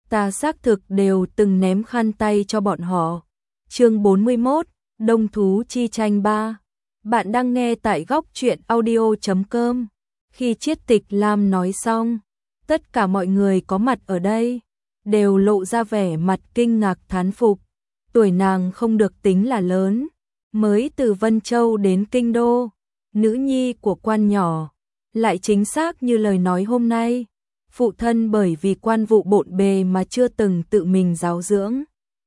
Ta xác thực đều từng ném khăn tay cho bọn họ. Chương 41, Đông thú chi tranh 3. Bạn đang nghe tại góc truyện audio.com. Khi Chiết Tịch Lam nói xong, tất cả mọi người có mặt ở đây đều lộ ra vẻ mặt kinh ngạc thán phục. Tuổi nàng không được tính là lớn, mới từ Vân Châu đến Kinh Đô, nữ nhi của quan nhỏ, lại chính xác như lời nói hôm nay. Phụ thân bởi vì quan vụ bộn bề mà chưa từng tự mình giáo dưỡng.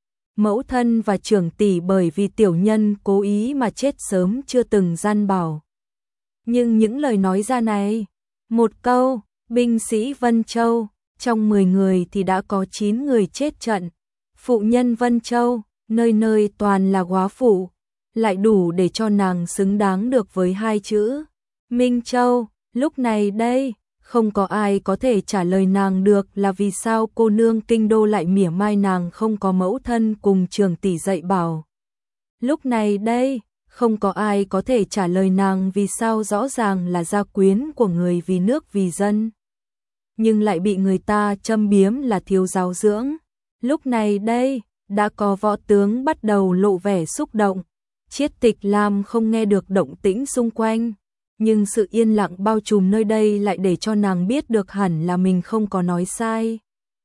Mẫu thân và trưởng tỷ bởi vì tiểu nhân cố ý mà chết sớm chưa từng gian bảo. Nhưng những lời nói ra này, một câu, binh sĩ Vân Châu, trong 10 người thì đã có 9 người chết trận. Phụ nhân Vân Châu, nơi nơi toàn là góa phụ, lại đủ để cho nàng xứng đáng được với hai chữ Minh Châu. Lúc này đây, không có ai có thể trả lời nàng được là vì sao cô nương Kinh Đô lại mỉa mai nàng không có mẫu thân cùng trưởng tỷ dạy bảo. Lúc này đây, không có ai có thể trả lời nàng vì sao rõ ràng là gia quyến của người vì nước vì dân, nhưng lại bị người ta châm biếm là thiếu giáo dưỡng. Lúc này đây, đã có võ tướng bắt đầu lộ vẻ xúc động. Chiết Tịch Lam không nghe được động tĩnh xung quanh, nhưng sự yên lặng bao trùm nơi đây lại để cho nàng biết được hẳn là mình không có nói sai.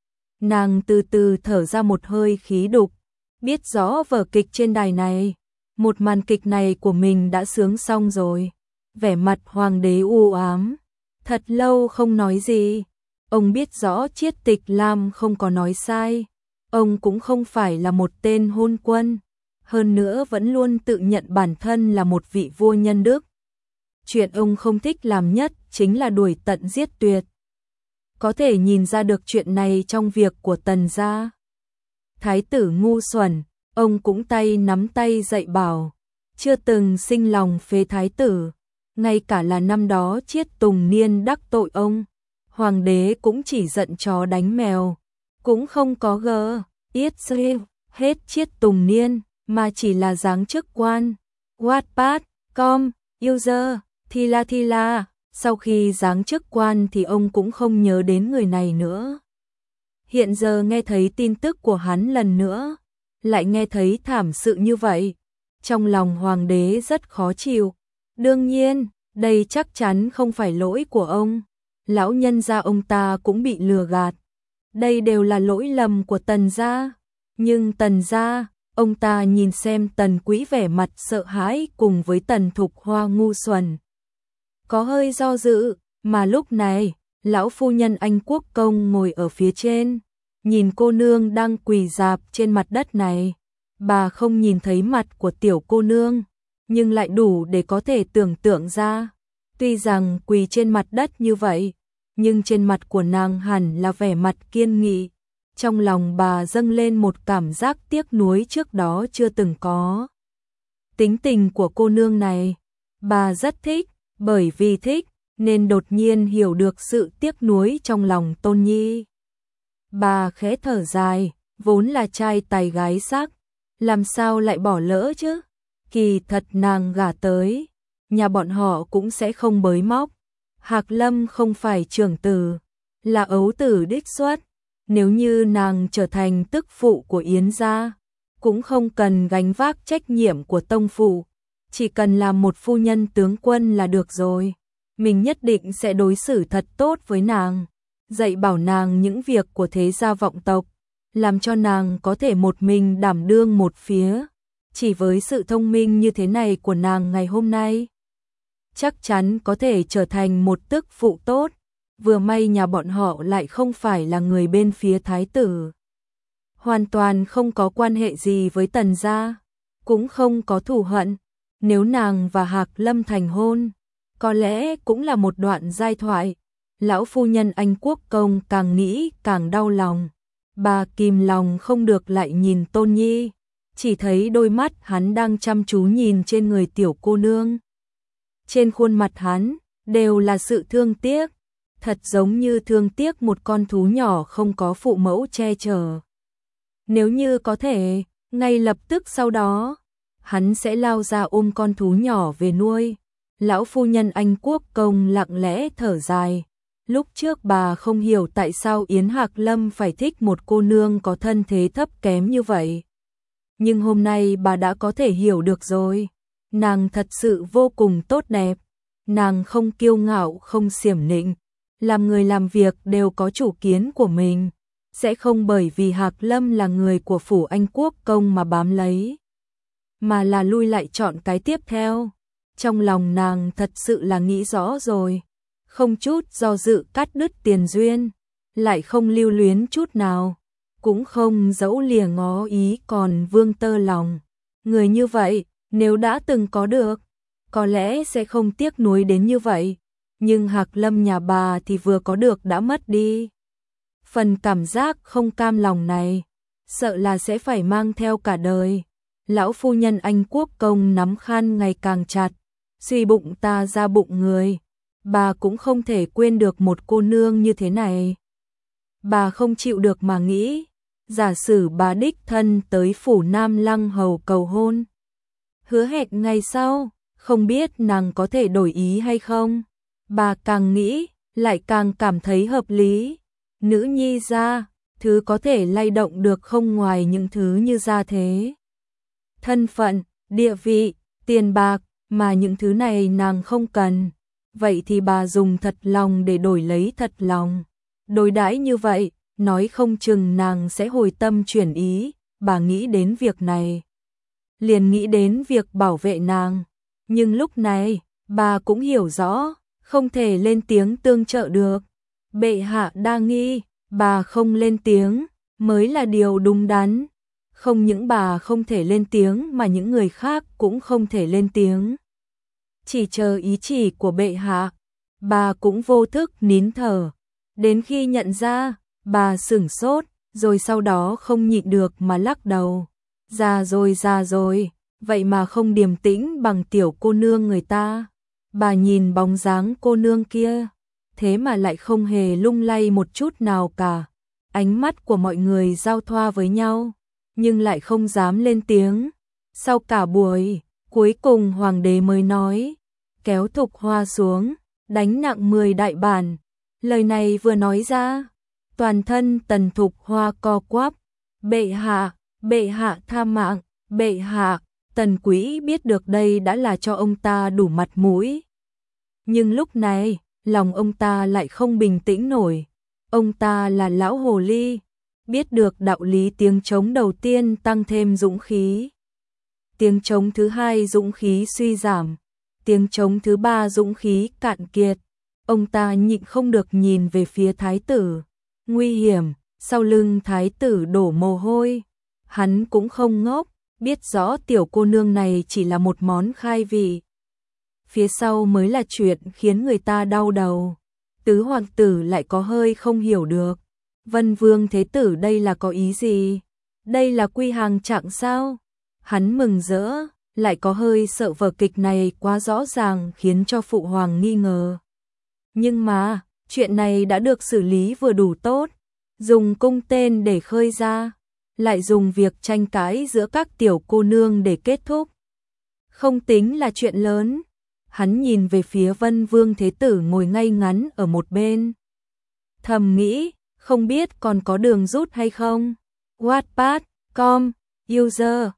Nàng từ từ thở ra một hơi khí đục, biết rõ vở kịch trên đài này, một màn kịch này của mình đã sướng xong rồi. Vẻ mặt hoàng đế u ám, thật lâu không nói gì. Ông biết rõ Chiết Tịch Lam không có nói sai, ông cũng không phải là một tên hôn quân, hơn nữa vẫn luôn tự nhận bản thân là một vị vua nhân đức. Chuyện ông không thích làm nhất chính là đuổi tận giết tuyệt. Có thể nhìn ra được chuyện này trong việc của Tần gia. Thái tử ngu xuẩn, ông cũng tay nắm tay dạy bảo, chưa từng sinh lòng phế thái tử, ngay cả là năm đó Chiết Tùng Niên đắc tội ông, hoàng đế cũng chỉ giận chó đánh mèo, cũng không có gờ, hết Chiết Tùng Niên, mà chỉ là giáng chức quan. Wattpad.com, user Thila, sau khi giáng chức quan thì ông cũng không nhớ đến người này nữa. Hiện giờ nghe thấy tin tức của hắn lần nữa, lại nghe thấy thảm sự như vậy, trong lòng hoàng đế rất khó chịu. Đương nhiên, đây chắc chắn không phải lỗi của ông, lão nhân gia ông ta cũng bị lừa gạt. Đây đều là lỗi lầm của Tần gia, nhưng Tần gia, ông ta nhìn xem Tần Quý vẻ mặt sợ hãi cùng với Tần Thục Hoa ngu xuẩn, có hơi do dự, mà lúc này, lão phu nhân Anh Quốc công ngồi ở phía trên, nhìn cô nương đang quỳ rạp trên mặt đất này. Bà không nhìn thấy mặt của tiểu cô nương, nhưng lại đủ để có thể tưởng tượng ra. Tuy rằng quỳ trên mặt đất như vậy, nhưng trên mặt của nàng hẳn là vẻ mặt kiên nghị. Trong lòng bà dâng lên một cảm giác tiếc nuối trước đó chưa từng có. Tính tình của cô nương này, bà rất thích, bởi vì thích, nên đột nhiên hiểu được sự tiếc nuối trong lòng Tôn Nhi. Bà khẽ thở dài, vốn là trai tài gái sắc, làm sao lại bỏ lỡ chứ? Kỳ thật nàng gả tới, nhà bọn họ cũng sẽ không bới móc. Hạc Lâm không phải trưởng tử, là ấu tử đích xuất. Nếu như nàng trở thành tức phụ của Yến gia, cũng không cần gánh vác trách nhiệm của tông phụ, chỉ cần làm một phu nhân tướng quân là được rồi. Mình nhất định sẽ đối xử thật tốt với nàng, dạy bảo nàng những việc của thế gia vọng tộc, làm cho nàng có thể một mình đảm đương một phía. Chỉ với sự thông minh như thế này của nàng ngày hôm nay, chắc chắn có thể trở thành một tức phụ tốt. Vừa may nhà bọn họ lại không phải là người bên phía thái tử, hoàn toàn không có quan hệ gì với Tần gia, cũng không có thù hận. Nếu nàng và Hạc Lâm thành hôn, có lẽ cũng là một đoạn giai thoại. Lão phu nhân Anh Quốc công càng nghĩ càng đau lòng. Bà kìm lòng không được lại nhìn Tôn Nhi, chỉ thấy đôi mắt hắn đang chăm chú nhìn trên người tiểu cô nương. Trên khuôn mặt hắn đều là sự thương tiếc, thật giống như thương tiếc một con thú nhỏ không có phụ mẫu che chở. Nếu như có thể, ngay lập tức sau đó, hắn sẽ lao ra ôm con thú nhỏ về nuôi. Lão phu nhân Anh Quốc công lặng lẽ thở dài, Lúc trước bà không hiểu tại sao Yến Hạc Lâm phải thích một cô nương có thân thế thấp kém như vậy. Nhưng hôm nay bà đã có thể hiểu được rồi. Nàng thật sự vô cùng tốt đẹp. Nàng không kiêu ngạo, không xiểm nịnh. Làm người làm việc đều có chủ kiến của mình. Sẽ không bởi vì Hạc Lâm là người của phủ Anh Quốc công mà bám lấy. Mà là lui lại chọn cái tiếp theo. Trong lòng nàng thật sự là nghĩ rõ rồi. Không chút do dự cắt đứt tiền duyên. Lại không lưu luyến chút nào. Cũng không dẫu lìa ngó ý còn vương tơ lòng. Người như vậy, nếu đã từng có được, có lẽ sẽ không tiếc nuối đến như vậy. Nhưng Hạc Lâm nhà bà thì vừa có được đã mất đi. Phần cảm giác không cam lòng này, sợ là sẽ phải mang theo cả đời. Lão phu nhân Anh Quốc công nắm khăn ngày càng chặt, suy bụng ta ra bụng người. Bà cũng không thể quên được một cô nương như thế này. Bà không chịu được mà nghĩ, giả sử bà đích thân tới phủ Nam Lăng hầu cầu hôn. Hứa hẹn ngày sau, không biết nàng có thể đổi ý hay không. Bà càng nghĩ, lại càng cảm thấy hợp lý. Nữ nhi gia, thứ có thể lay động được không ngoài những thứ như gia thế. Thân phận, địa vị, tiền bạc, mà những thứ này nàng không cần. Vậy thì bà dùng thật lòng để đổi lấy thật lòng. Đối đãi như vậy, nói không chừng nàng sẽ hồi tâm chuyển ý. Bà nghĩ đến việc này, liền nghĩ đến việc bảo vệ nàng. Nhưng lúc này, bà cũng hiểu rõ, không thể lên tiếng tương trợ được. Bệ hạ đa nghi, bà không lên tiếng, mới là điều đúng đắn. Không những bà không thể lên tiếng mà những người khác cũng không thể lên tiếng. Chỉ chờ ý chỉ của bệ hạ, bà cũng vô thức nín thở. Đến khi nhận ra, bà sửng sốt, rồi sau đó không nhịn được mà lắc đầu. Già rồi, vậy mà không điềm tĩnh bằng tiểu cô nương người ta. Bà nhìn bóng dáng cô nương kia, thế mà lại không hề lung lay một chút nào cả. Ánh mắt của mọi người giao thoa với nhau, nhưng lại không dám lên tiếng. Sau cả buổi, cuối cùng hoàng đế mới nói, kéo Thục Hoa xuống, đánh nặng 10 đại bản. Lời này vừa nói ra, toàn thân Tần Thục Hoa co quắp. Bệ hạ tha mạng, bệ hạ. Tần Quý biết được đây đã là cho ông ta đủ mặt mũi. Nhưng lúc này, lòng ông ta lại không bình tĩnh nổi. Ông ta là lão hồ ly, biết được đạo lý tiếng trống đầu tiên tăng thêm dũng khí. Tiếng trống thứ hai dũng khí suy giảm. Tiếng trống thứ ba dũng khí cạn kiệt. Ông ta nhịn không được nhìn về phía thái tử. Nguy hiểm, sau lưng thái tử đổ mồ hôi. Hắn cũng không ngốc, biết rõ tiểu cô nương này chỉ là một món khai vị. Phía sau mới là chuyện khiến người ta đau đầu. Tứ hoàng tử lại có hơi không hiểu được. Vân Vương thế tử đây là có ý gì? Đây là quy hàng trạng sao? Hắn mừng rỡ, lại có hơi sợ vở kịch này quá rõ ràng khiến cho phụ hoàng nghi ngờ. Nhưng mà, chuyện này đã được xử lý vừa đủ tốt. Dùng cung tên để khơi ra, lại dùng việc tranh cãi giữa các tiểu cô nương để kết thúc. Không tính là chuyện lớn. Hắn nhìn về phía Vân Vương thế tử ngồi ngay ngắn ở một bên. Thầm nghĩ, không biết còn có đường rút hay không. Wattpad.com, user,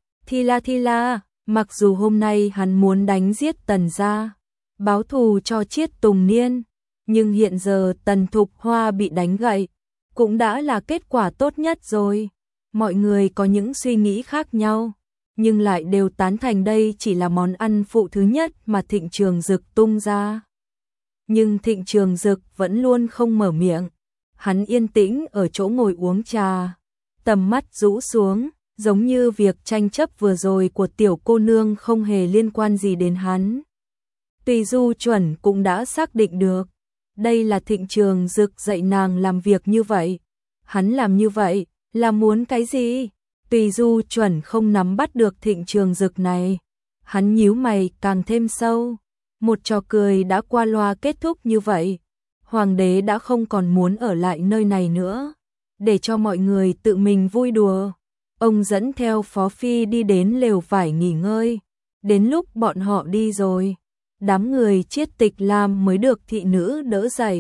Thila, mặc dù hôm nay hắn muốn đánh giết Tần gia, báo thù cho Chiết Tùng Niên, nhưng hiện giờ Tần Thục Hoa bị đánh gậy, cũng đã là kết quả tốt nhất rồi. Mọi người có những suy nghĩ khác nhau, nhưng lại đều tán thành đây chỉ là món ăn phụ thứ nhất mà Thịnh Trường Dực tung ra. Nhưng Thịnh Trường Dực vẫn luôn không mở miệng. Hắn yên tĩnh ở chỗ ngồi uống trà, tầm mắt rũ xuống, giống như việc tranh chấp vừa rồi của tiểu cô nương không hề liên quan gì đến hắn. Tùy Du Chuẩn cũng đã xác định được, đây là Thịnh Trường Dực dạy nàng làm việc như vậy. Hắn làm như vậy là muốn cái gì? Tùy Du Chuẩn không nắm bắt được Thịnh Trường Dực này. Hắn nhíu mày càng thêm sâu. Một trò cười đã qua loa kết thúc như vậy. Hoàng đế đã không còn muốn ở lại nơi này nữa, để cho mọi người tự mình vui đùa. Ông dẫn theo Phó Phi đi đến lều vải nghỉ ngơi. Đến lúc bọn họ đi rồi, đám người Chiết Tịch Lam mới được thị nữ đỡ dậy.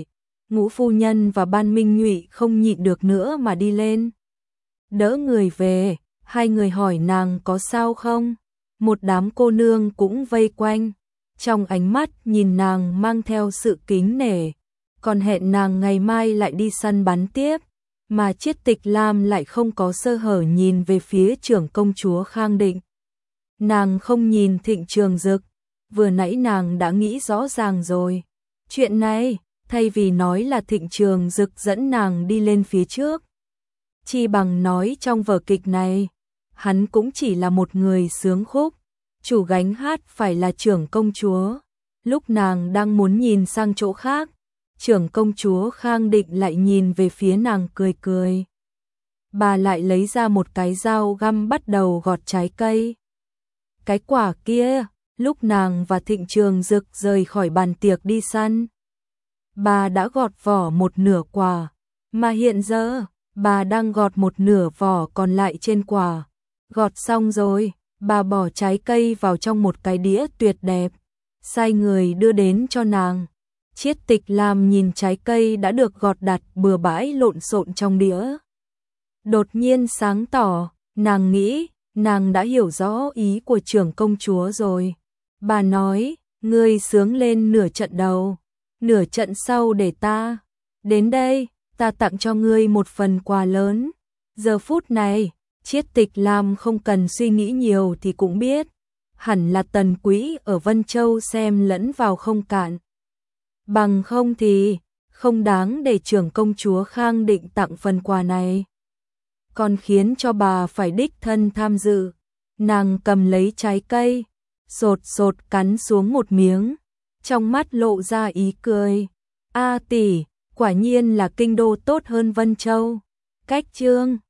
Ngũ phu nhân và Ban Minh Nhụy không nhịn được nữa mà đi lên. Đỡ người về, hai người hỏi nàng có sao không? Một đám cô nương cũng vây quanh, trong ánh mắt nhìn nàng mang theo sự kính nể, còn hẹn nàng ngày mai lại đi săn bắn tiếp, mà Chiết Tịch Lam lại không có sơ hở nhìn về phía trưởng công chúa Khang Định. Nàng không nhìn Thịnh Trường Dực, vừa nãy nàng đã nghĩ rõ ràng rồi. Chuyện này, thay vì nói là Thịnh Trường Dực dẫn nàng đi lên phía trước, chi bằng nói trong vở kịch này, hắn cũng chỉ là một người sướng khúc, chủ gánh hát phải là trưởng công chúa. Lúc nàng đang muốn nhìn sang chỗ khác, trưởng công chúa Khang Định lại nhìn về phía nàng cười cười. Bà lại lấy ra một cái dao găm bắt đầu gọt trái cây. Cái quả kia, lúc nàng và Thịnh Trường Dực rời khỏi bàn tiệc đi săn, bà đã gọt vỏ một nửa quả, mà hiện giờ, bà đang gọt một nửa vỏ còn lại trên quả. Gọt xong rồi, bà bỏ trái cây vào trong một cái đĩa tuyệt đẹp, sai người đưa đến cho nàng. Chiết Tịch Lam nhìn trái cây đã được gọt đặt bừa bãi lộn xộn trong đĩa. Đột nhiên sáng tỏ, nàng nghĩ, nàng đã hiểu rõ ý của trưởng công chúa rồi. Bà nói, ngươi sướng lên nửa trận đầu, nửa trận sau để ta. Đến đây, ta tặng cho ngươi một phần quà lớn. Giờ phút này, Chiết Tịch Lam không cần suy nghĩ nhiều thì cũng biết, hẳn là Tần Quý ở Vân Châu xem lẫn vào không cạn. Bằng không thì, không đáng để trưởng công chúa Khang Định tặng phần quà này. Còn khiến cho bà phải đích thân tham dự. Nàng cầm lấy trái cây, sột sột cắn xuống một miếng, trong mắt lộ ra ý cười. A tỷ, quả nhiên là kinh đô tốt hơn Vân Châu. Cách chương